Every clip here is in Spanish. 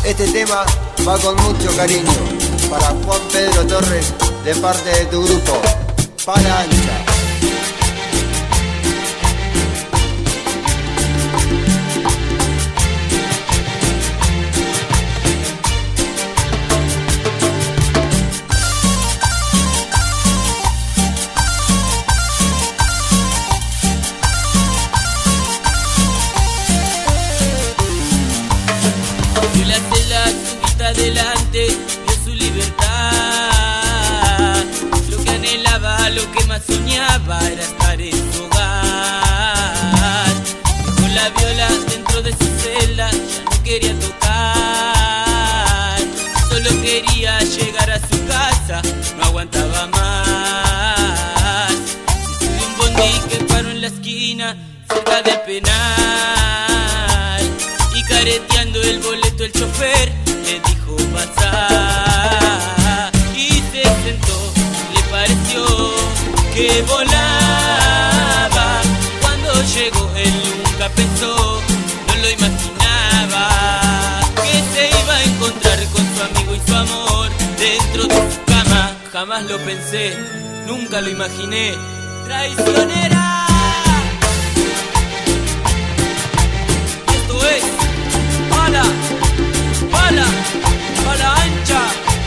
Este tema va con mucho cariño para Juan Pedro Torres, de parte de tu grupo, Pala Ancha. Delante de su libertad, lo que anhelaba, lo que más soñaba era estar en su hogar. Dejó la viola dentro de su celda, ya no quería tocar, solo quería llegar a su casa, no aguantaba más. Se subió un bondi que paró en la esquina, cerca del penal, y careteando el boleto el chofer le dijo pasar, y se sentó, le pareció que volaba. Cuando llegó él nunca pensó, no lo imaginaba, que se iba a encontrar con su amigo y su amor dentro de su cama. Jamás lo pensé, nunca lo imaginé, traicionera. Esto es Pala Ancha.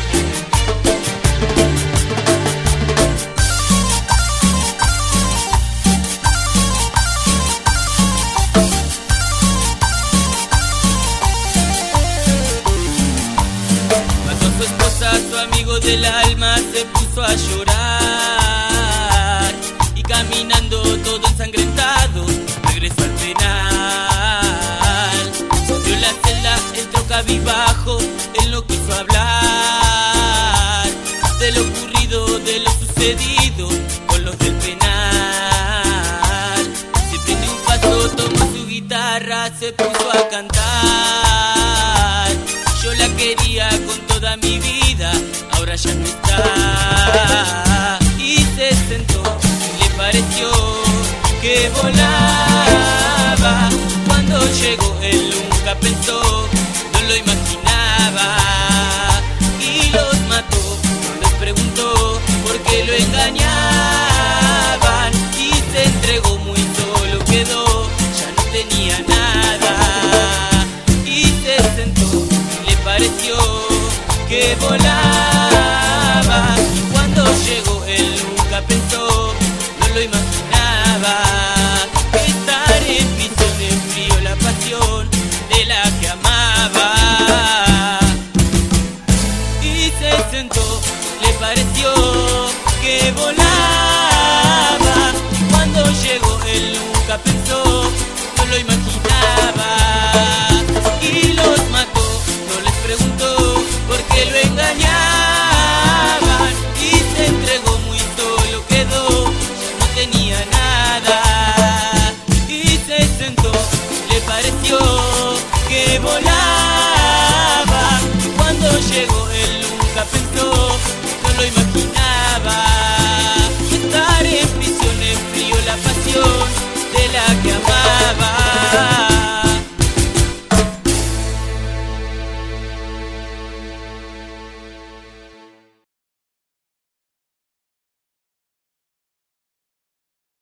Mató a su esposa, su amigo del alma se puso a llorar, y caminando todo ensangrentado regresó al penal. Subió la celda, entró cabizbajo, él no quiso hablar de lo ocurrido, de lo sucedido con los del penal. Se prendió un paso, tomó su guitarra, se puso a cantar. Yo la quería con toda mi vida, ahora ya no está. Y se sentó, le pareció que volaba. Cuando llegó él nunca pensó, no lo imaginaba, y los mató, no les preguntó por qué lo engañaban, y se entregó muy solo, quedó, ya no tenía nada. Y se sentó, le pareció que volaba, y cuando llegó él nunca pensó, no lo imaginaba, estar en prisión enfrió la pasión de la que amaba. Y se sentó, le pareció que volaba, y cuando llegó él nunca pensó, no lo imaginaba, y los mató, no les preguntó por qué lo engañaban, y se entregó muy solo, quedó, ya no tenía nada. Y se sentó, le pareció que volaba, y cuando llegó